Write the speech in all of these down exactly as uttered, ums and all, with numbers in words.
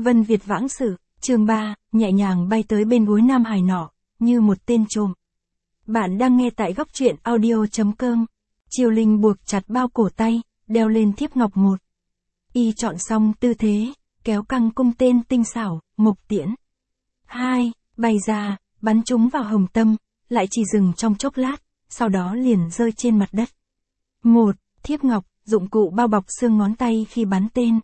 Vân Việt vãng sử, chương ba, nhẹ nhàng bay tới bên gối nam hài nọ, như một tên trộm. Bạn đang nghe tại góc truyện audio chấm com. Triều Linh buộc chặt bao cổ tay, đeo lên thiếp ngọc một. Y chọn xong tư thế, kéo căng cung tên tinh xảo, mộc tiễn. Hai, bay ra, bắn chúng vào hồng tâm, lại chỉ dừng trong chốc lát, sau đó liền rơi trên mặt đất. Một, thiếp ngọc, dụng cụ bao bọc xương ngón tay khi bắn tên.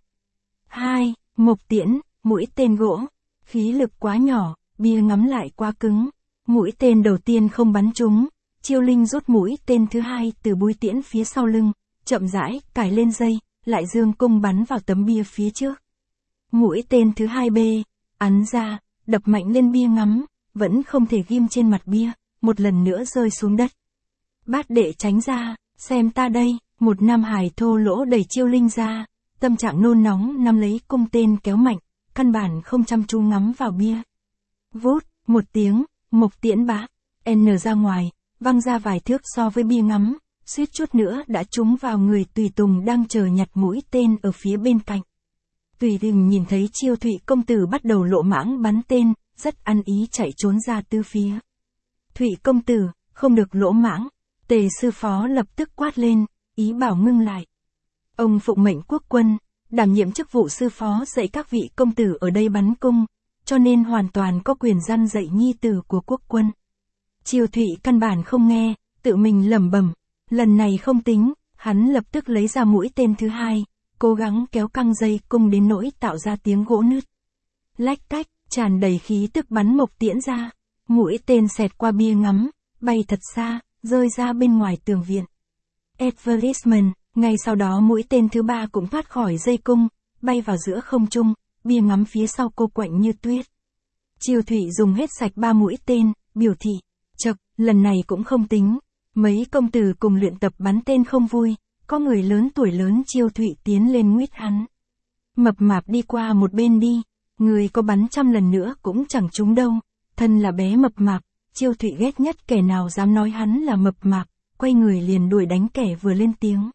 Hai, mộc tiễn, mũi tên gỗ, khí lực quá nhỏ, bia ngắm lại quá cứng. Mũi tên đầu tiên không bắn trúng, Triều Linh rút mũi tên thứ hai từ búi tiễn phía sau lưng, chậm rãi, cài lên dây, lại dương cung bắn vào tấm bia phía trước. Mũi tên thứ hai B, ắn ra, đập mạnh lên bia ngắm, vẫn không thể ghim trên mặt bia, một lần nữa rơi xuống đất. Bát đệ tránh ra, xem ta đây, một nam hài thô lỗ đẩy Triều Linh ra, tâm trạng nôn nóng nắm lấy cung tên kéo mạnh, căn bản không chăm chú ngắm vào bia. Vút, một tiếng, mộc tiễn bá, N ra ngoài, văng ra vài thước so với bia ngắm, suýt chút nữa đã trúng vào người tùy tùng đang chờ nhặt mũi tên ở phía bên cạnh. Tùy tùng nhìn thấy Chiêu Thụy công tử bắt đầu lộ mãng bắn tên, rất ăn ý chạy trốn ra tứ phía. Thụy công tử, không được lỗ mãng, Tề sư phó lập tức quát lên, ý bảo ngưng lại. Ông phụng mệnh quốc quân, đảm nhiệm chức vụ sư phó dạy các vị công tử ở đây bắn cung, cho nên hoàn toàn có quyền răn dạy nhi tử của quốc quân. Triều Thụy căn bản không nghe, tự mình lẩm bẩm, lần này không tính, hắn lập tức lấy ra mũi tên thứ hai, cố gắng kéo căng dây cung đến nỗi tạo ra tiếng gỗ nứt. Lách cách, tràn đầy khí tức bắn mộc tiễn ra, mũi tên xẹt qua bia ngắm, bay thật xa, rơi ra bên ngoài tường viện. Advertisement, ngay sau đó mũi tên thứ ba cũng thoát khỏi dây cung, bay vào giữa không trung, bia ngắm phía sau cô quạnh như tuyết. Triều Thụy dùng hết sạch ba mũi tên, biểu thị, chậc, lần này cũng không tính. Mấy công tử cùng luyện tập bắn tên không vui, có người lớn tuổi lớn Triều Thụy tiến lên nguyết hắn. Mập mạp đi qua một bên đi, người có bắn trăm lần nữa cũng chẳng trúng đâu, thân là bé mập mạp, Triều Thụy ghét nhất kẻ nào dám nói hắn là mập mạp, quay người liền đuổi đánh kẻ vừa lên tiếng.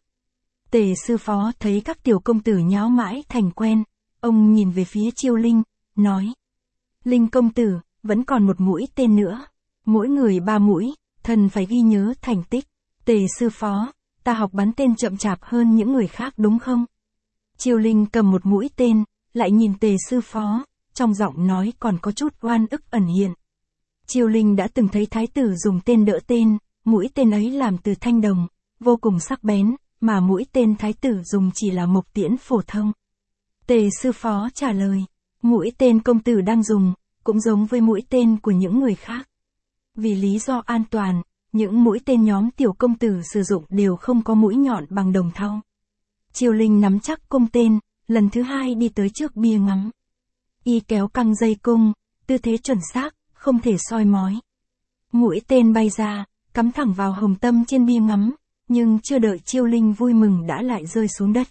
Tề sư phó thấy các tiểu công tử nháo mãi thành quen, ông nhìn về phía Triều Linh, nói. Linh công tử, vẫn còn một mũi tên nữa, mỗi người ba mũi, thần phải ghi nhớ thành tích. Tề sư phó, ta học bắn tên chậm chạp hơn những người khác đúng không? Triều Linh cầm một mũi tên, lại nhìn Tề sư phó, trong giọng nói còn có chút oan ức ẩn hiện. Triều Linh đã từng thấy thái tử dùng tên đỡ tên, mũi tên ấy làm từ thanh đồng, vô cùng sắc bén, mà mũi tên thái tử dùng chỉ là mộc tiễn phổ thông. Tề sư phó trả lời, mũi tên công tử đang dùng, cũng giống với mũi tên của những người khác. Vì lý do an toàn, những mũi tên nhóm tiểu công tử sử dụng đều không có mũi nhọn bằng đồng thau. Triều Linh nắm chắc cung tên, lần thứ hai đi tới trước bia ngắm. Y kéo căng dây cung, tư thế chuẩn xác, không thể soi mói. Mũi tên bay ra, cắm thẳng vào hồng tâm trên bia ngắm, nhưng chưa đợi Triều Linh vui mừng đã lại rơi xuống đất.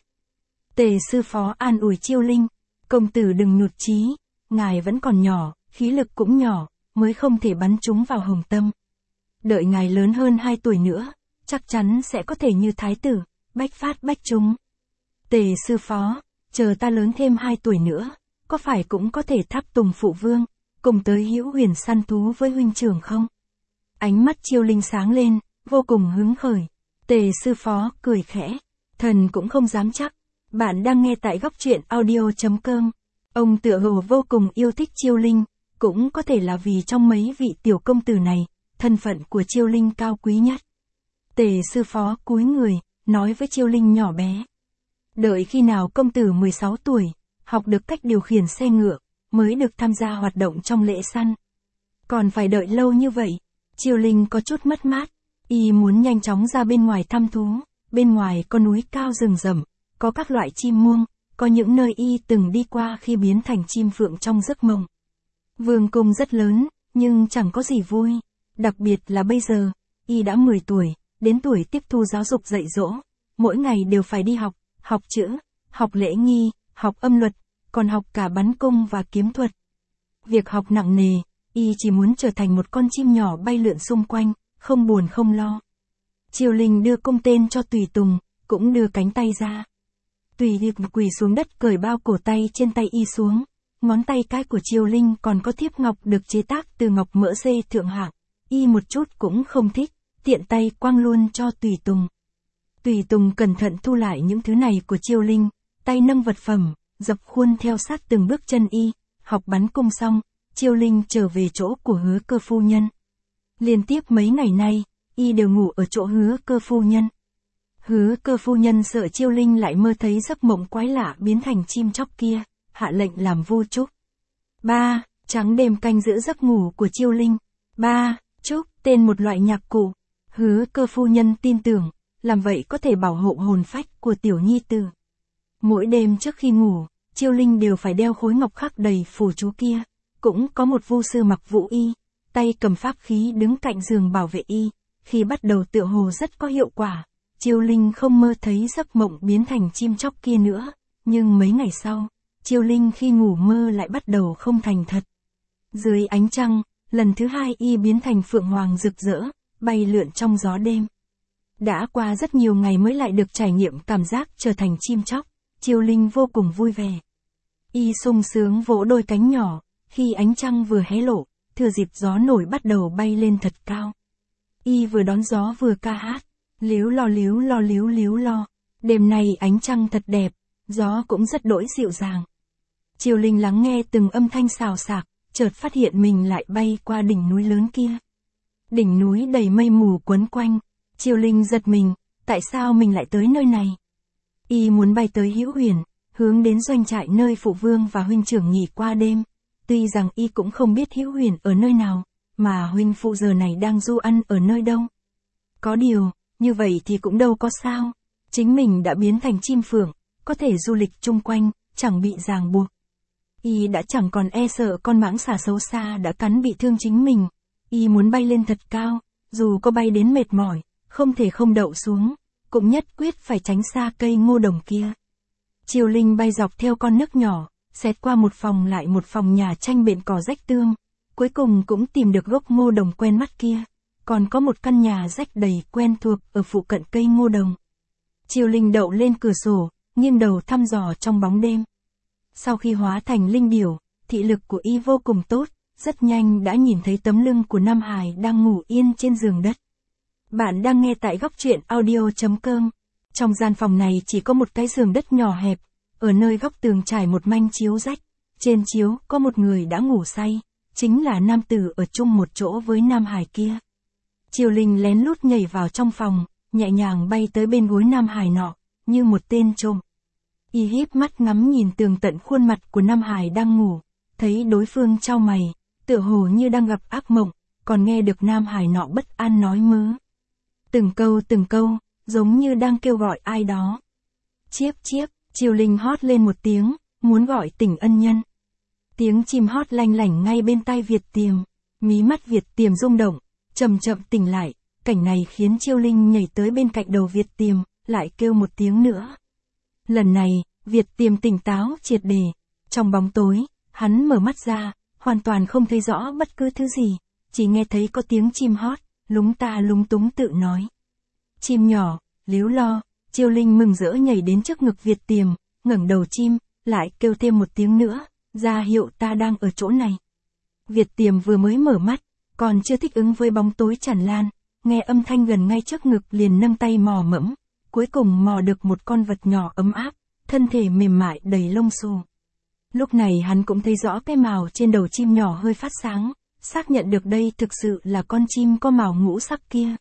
Tề sư phó an ủi Triều Linh, công tử đừng nhụt chí, ngài vẫn còn nhỏ, khí lực cũng nhỏ, mới không thể bắn chúng vào hồng tâm. Đợi ngài lớn hơn hai tuổi nữa, chắc chắn sẽ có thể như thái tử, bách phát bách trúng. Tề sư phó, chờ ta lớn thêm hai tuổi nữa, có phải cũng có thể tháp tùng phụ vương, cùng tới hữu huyền săn thú với huynh trưởng không? Ánh mắt Triều Linh sáng lên, vô cùng hứng khởi. Tề sư phó cười khẽ, thần cũng không dám chắc. Bạn đang nghe tại góc truyện audio chấm com. Ông tựa hồ vô cùng yêu thích Triều Linh, cũng có thể là vì trong mấy vị tiểu công tử này, thân phận của Triều Linh cao quý nhất. Tề sư phó cúi người, nói với Triều Linh nhỏ bé. Đợi khi nào công tử mười sáu tuổi, học được cách điều khiển xe ngựa, mới được tham gia hoạt động trong lễ săn. Còn phải đợi lâu như vậy, Triều Linh có chút mất mát, y muốn nhanh chóng ra bên ngoài thăm thú, bên ngoài có núi cao rừng rậm, có các loại chim muông, có những nơi y từng đi qua khi biến thành chim phượng trong giấc mộng. Vương cung rất lớn, nhưng chẳng có gì vui, đặc biệt là bây giờ, y đã mười tuổi, đến tuổi tiếp thu giáo dục dạy dỗ, mỗi ngày đều phải đi học, học chữ, học lễ nghi, học âm luật, còn học cả bắn cung và kiếm thuật. Việc học nặng nề, y chỉ muốn trở thành một con chim nhỏ bay lượn xung quanh, không buồn không lo. Triều Linh đưa cung tên cho tùy tùng, cũng đưa cánh tay ra. Tùy Điệp quỳ xuống đất cởi bao cổ tay trên tay y xuống, ngón tay cái của Triều Linh còn có thiếp ngọc được chế tác từ ngọc mỡ dê thượng hạng, y một chút cũng không thích, tiện tay quăng luôn cho Tùy Tùng. Tùy Tùng cẩn thận thu lại những thứ này của Triều Linh, tay nâng vật phẩm, dập khuôn theo sát từng bước chân y, học bắn cung xong, Triều Linh trở về chỗ của Hứa Cơ phu nhân. Liên tiếp mấy ngày nay, y đều ngủ ở chỗ Hứa Cơ phu nhân. Hứa Cơ phu nhân sợ Triều Linh lại mơ thấy giấc mộng quái lạ biến thành chim chóc kia, hạ lệnh làm vu trúc. Ba, trắng đêm canh giữ giấc ngủ của Triều Linh. Ba, trúc, tên một loại nhạc cụ. Hứa Cơ phu nhân tin tưởng, làm vậy có thể bảo hộ hồn phách của tiểu nhi tử. Mỗi đêm trước khi ngủ, Triều Linh đều phải đeo khối ngọc khắc đầy phù chú kia, cũng có một vu sư mặc vũ y, tay cầm pháp khí đứng cạnh giường bảo vệ y, khi bắt đầu tựa hồ rất có hiệu quả. Triều Linh không mơ thấy giấc mộng biến thành chim chóc kia nữa, nhưng mấy ngày sau, Triều Linh khi ngủ mơ lại bắt đầu không thành thật. Dưới ánh trăng, lần thứ hai y biến thành phượng hoàng rực rỡ, bay lượn trong gió đêm. Đã qua rất nhiều ngày mới lại được trải nghiệm cảm giác trở thành chim chóc, Triều Linh vô cùng vui vẻ. Y sung sướng vỗ đôi cánh nhỏ, khi ánh trăng vừa hé lộ, thừa dịp gió nổi bắt đầu bay lên thật cao. Y vừa đón gió vừa ca hát, líu lo líu lo líu líu lo. Đêm nay ánh trăng thật đẹp, gió cũng rất đỗi dịu dàng. Triều Linh lắng nghe từng âm thanh xào xạc, chợt phát hiện mình lại bay qua đỉnh núi lớn kia. Đỉnh núi đầy mây mù quấn quanh, Triều Linh giật mình, tại sao mình lại tới nơi này? Y muốn bay tới Hữu Huyền, hướng đến doanh trại nơi phụ vương và huynh trưởng nghỉ qua đêm. Tuy rằng y cũng không biết Hữu Huyền ở nơi nào, mà huynh phụ giờ này đang du ăn ở nơi đâu. Có điều, như vậy thì cũng đâu có sao. Chính mình đã biến thành chim phượng, có thể du lịch chung quanh, chẳng bị ràng buộc. Y đã chẳng còn e sợ con mãng xà xấu xa đã cắn bị thương chính mình. Y muốn bay lên thật cao, dù có bay đến mệt mỏi, không thể không đậu xuống, cũng nhất quyết phải tránh xa cây ngô đồng kia. Triều Linh bay dọc theo con nước nhỏ, xẹt qua một phòng lại một phòng nhà tranh bện cỏ rách tươm, cuối cùng cũng tìm được gốc ngô đồng quen mắt kia, còn có một căn nhà rách đầy quen thuộc ở phụ cận cây ngô đồng. Triều Linh đậu lên cửa sổ, nghiêng đầu thăm dò trong bóng đêm. Sau khi hóa thành linh điểu, thị lực của y vô cùng tốt, rất nhanh đã nhìn thấy tấm lưng của Nam Hải đang ngủ yên trên giường đất. Bạn đang nghe tại góc truyện audio chấm com. Trong gian phòng này chỉ có một cái giường đất nhỏ hẹp, ở nơi góc tường trải một manh chiếu rách, trên chiếu có một người đã ngủ say, chính là nam tử ở chung một chỗ với Nam Hải kia. Triều Linh lén lút nhảy vào trong phòng, nhẹ nhàng bay tới bên gối Nam Hải nọ, như một tên trộm. Y híp mắt ngắm nhìn tường tận khuôn mặt của Nam Hải đang ngủ, thấy đối phương chau mày, tựa hồ như đang gặp ác mộng, còn nghe được Nam Hải nọ bất an nói mớ. Từng câu từng câu, giống như đang kêu gọi ai đó. Chiếp chiếp, Triều Linh hót lên một tiếng, muốn gọi tỉnh ân nhân. Tiếng chim hót lanh lảnh ngay bên tai Việt Tiềm, mí mắt Việt Tiềm rung động, chậm chậm tỉnh lại, cảnh này khiến Triều Linh nhảy tới bên cạnh đầu Việt Tiềm, lại kêu một tiếng nữa. Lần này, Việt Tiềm tỉnh táo triệt để, trong bóng tối, hắn mở mắt ra, hoàn toàn không thấy rõ bất cứ thứ gì, chỉ nghe thấy có tiếng chim hót, lúng ta lúng túng tự nói. Chim nhỏ, líu lo, Triều Linh mừng rỡ nhảy đến trước ngực Việt Tiềm, ngẩng đầu chim, lại kêu thêm một tiếng nữa, ra hiệu ta đang ở chỗ này. Việt Tiềm vừa mới mở mắt, còn chưa thích ứng với bóng tối tràn lan, nghe âm thanh gần ngay trước ngực liền nâng tay mò mẫm, cuối cùng mò được một con vật nhỏ ấm áp, thân thể mềm mại đầy lông xù. Lúc này hắn cũng thấy rõ cái mào trên đầu chim nhỏ hơi phát sáng, xác nhận được đây thực sự là con chim có mào ngũ sắc kia.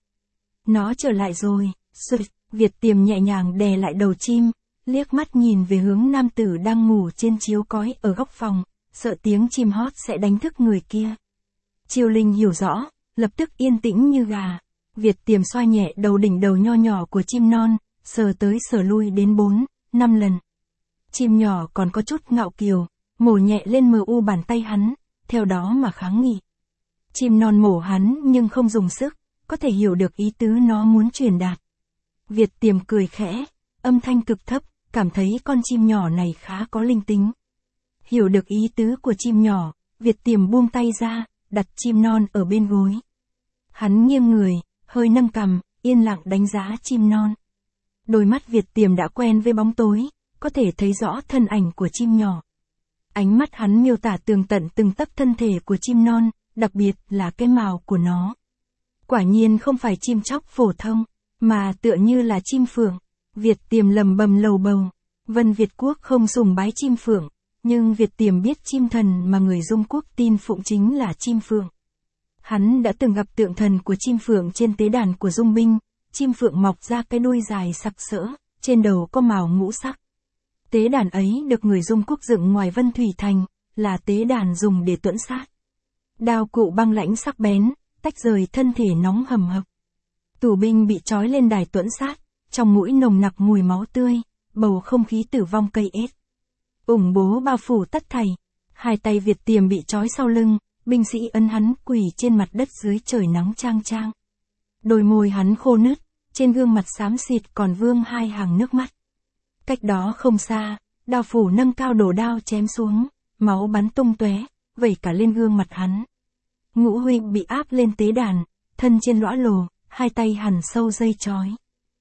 Nó trở lại rồi, sụt, Việt Tiềm nhẹ nhàng đè lại đầu chim, liếc mắt nhìn về hướng nam tử đang ngủ trên chiếu cói ở góc phòng, sợ tiếng chim hót sẽ đánh thức người kia. Triều Linh hiểu rõ, lập tức yên tĩnh như gà. Việt Tiềm xoa nhẹ đầu đỉnh đầu nho nhỏ của chim non, sờ tới sờ lui đến bốn, năm lần. Chim nhỏ còn có chút ngạo kiều, mổ nhẹ lên mờ u bàn tay hắn, theo đó mà kháng nghị. Chim non mổ hắn nhưng không dùng sức, có thể hiểu được ý tứ nó muốn truyền đạt. Việt Tiềm cười khẽ, âm thanh cực thấp, cảm thấy con chim nhỏ này khá có linh tính. Hiểu được ý tứ của chim nhỏ, Việt Tiềm buông tay ra, đặt chim non ở bên gối. Hắn nghiêng người, hơi nâng cằm, yên lặng đánh giá chim non. Đôi mắt Việt Tiềm đã quen với bóng tối, có thể thấy rõ thân ảnh của chim nhỏ. Ánh mắt hắn miêu tả tường tận từng tấc thân thể của chim non, đặc biệt là cái mào của nó. Quả nhiên không phải chim chóc phổ thông, mà tựa như là chim phượng. Việt Tiềm lầm bầm lầu bầu. Vân Việt Quốc không sùng bái chim phượng, nhưng Việt Tiềm biết chim thần mà người Dung Quốc tin phụng chính là chim phượng. Hắn đã từng gặp tượng thần của chim phượng trên tế đàn của Dung binh, chim phượng mọc ra cái đuôi dài sặc sỡ, trên đầu có mào ngũ sắc. Tế đàn ấy được người Dung Quốc dựng ngoài Vân Thủy Thành, là tế đàn dùng để tuẫn sát. Đao cụ băng lãnh sắc bén, tách rời thân thể nóng hầm hập. Tù binh bị trói lên đài tuẫn sát, trong mũi nồng nặc mùi máu tươi, bầu không khí tử vong cây ết. Ủng bố bao phủ tất thảy, hai tay Việt Tiềm bị trói sau lưng, binh sĩ ấn hắn quỳ trên mặt đất dưới trời nắng chang chang. Đôi môi hắn khô nứt, trên gương mặt xám xịt còn vương hai hàng nước mắt. Cách đó không xa, đao phủ nâng cao đổ đao chém xuống, máu bắn tung tóe, vẩy cả lên gương mặt hắn. Ngũ huynh bị áp lên tế đàn, thân trên lõa lồ, hai tay hằn sâu dây trói.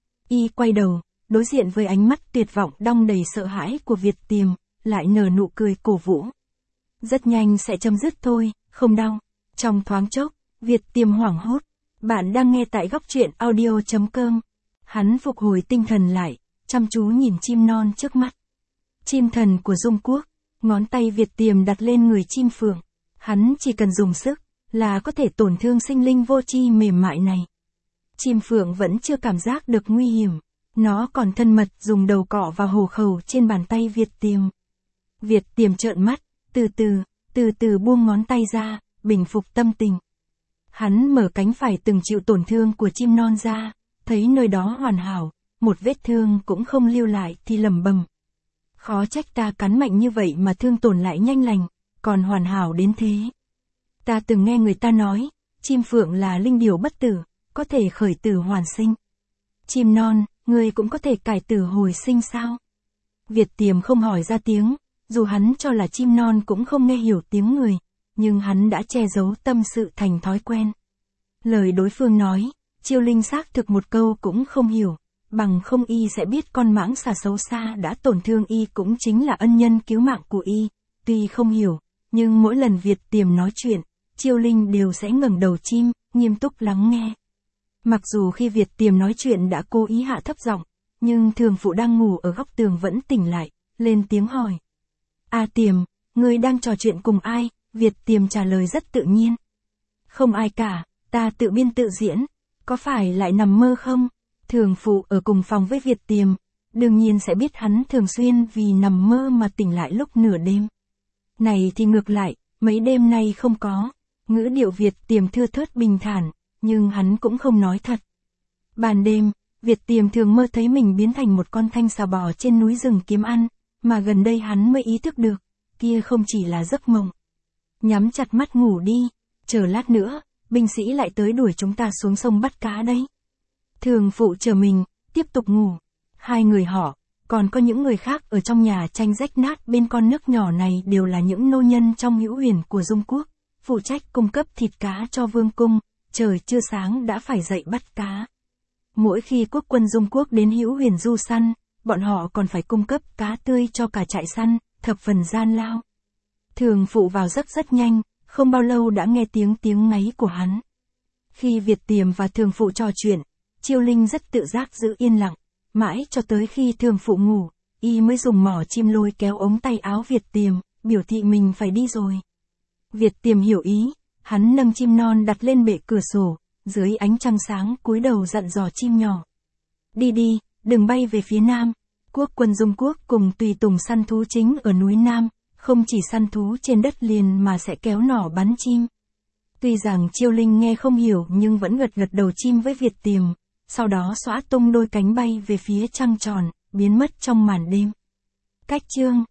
Y quay đầu, đối diện với ánh mắt tuyệt vọng đong đầy sợ hãi của Việt Tiềm, lại nở nụ cười cổ vũ. Rất nhanh sẽ chấm dứt thôi, không đau. Trong thoáng chốc, Việt Tiềm hoảng hốt. Bạn đang nghe tại góc truyện audio chấm com. Hắn phục hồi tinh thần lại, chăm chú nhìn chim non trước mắt. Chim thần của Dung Quốc, ngón tay Việt Tiềm đặt lên người chim phượng. Hắn chỉ cần dùng sức, là có thể tổn thương sinh linh vô tri mềm mại này. Chim phượng vẫn chưa cảm giác được nguy hiểm. Nó còn thân mật dùng đầu cọ vào hổ khẩu trên bàn tay Việt Tiềm. Việt Tiềm trợn mắt, từ từ, từ từ buông ngón tay ra, bình phục tâm tình. Hắn mở cánh phải từng chịu tổn thương của chim non ra, thấy nơi đó hoàn hảo, một vết thương cũng không lưu lại thì lẩm bẩm. Khó trách ta cắn mạnh như vậy mà thương tổn lại nhanh lành, còn hoàn hảo đến thế. Ta từng nghe người ta nói, chim phượng là linh điểu bất tử, có thể khởi tử hoàn sinh. Chim non, ngươi cũng có thể cải tử hồi sinh sao? Việt Tiềm không hỏi ra tiếng, dù hắn cho là chim non cũng không nghe hiểu tiếng người, nhưng hắn đã che giấu tâm sự thành thói quen. Lời đối phương nói, Chiêu Linh xác thực một câu cũng không hiểu, bằng không y sẽ biết con mãng xà xấu xa đã tổn thương y cũng chính là ân nhân cứu mạng của y. Tuy không hiểu, nhưng mỗi lần Việt Tiềm nói chuyện, Chiêu Linh đều sẽ ngẩng đầu chim, nghiêm túc lắng nghe. Mặc dù khi Việt Tiềm nói chuyện đã cố ý hạ thấp giọng, nhưng Thường Phụ đang ngủ ở góc tường vẫn tỉnh lại, lên tiếng hỏi. A Tiềm, ngươi đang trò chuyện cùng ai? Việt Tiềm trả lời rất tự nhiên. Không ai cả, ta tự biên tự diễn, có phải lại nằm mơ không? Thường Phụ ở cùng phòng với Việt Tiềm, đương nhiên sẽ biết hắn thường xuyên vì nằm mơ mà tỉnh lại lúc nửa đêm. Này thì ngược lại, mấy đêm nay không có. Ngữ điệu Việt Tiềm thưa thớt bình thản, nhưng hắn cũng không nói thật. Ban đêm, Việt Tiềm thường mơ thấy mình biến thành một con thanh xà bò trên núi rừng kiếm ăn, mà gần đây hắn mới ý thức được, kia không chỉ là giấc mộng. Nhắm chặt mắt ngủ đi, chờ lát nữa, binh sĩ lại tới đuổi chúng ta xuống sông bắt cá đấy. Thường Phụ chờ mình, tiếp tục ngủ. Hai người họ, còn có những người khác ở trong nhà tranh rách nát bên con nước nhỏ này đều là những nô nhân trong hữu huyền của Dung Quốc, phụ trách cung cấp thịt cá cho vương cung, trời chưa sáng đã phải dậy bắt cá. Mỗi khi quốc quân Dung Quốc đến hữu huyền du săn, bọn họ còn phải cung cấp cá tươi cho cả trại săn, thập phần gian lao. Thường Phụ vào giấc rất nhanh, không bao lâu đã nghe tiếng tiếng ngáy của hắn. Khi Việt Tiềm và Thường Phụ trò chuyện, Chiêu Linh rất tự giác giữ yên lặng, mãi cho tới khi Thường Phụ ngủ, y mới dùng mỏ chim lôi kéo ống tay áo Việt Tiềm, biểu thị mình phải đi rồi. Việt Tiềm hiểu ý, hắn nâng chim non đặt lên bệ cửa sổ, dưới ánh trăng sáng cúi đầu dặn dò chim nhỏ. Đi đi, đừng bay về phía nam. Quốc quân Dung Quốc cùng tùy tùng săn thú chính ở núi Nam, không chỉ săn thú trên đất liền mà sẽ kéo nỏ bắn chim. Tuy rằng Chiêu Linh nghe không hiểu nhưng vẫn gật gật đầu chim với Việt Tiềm, sau đó xõa tung đôi cánh bay về phía trăng tròn, biến mất trong màn đêm. Cách chương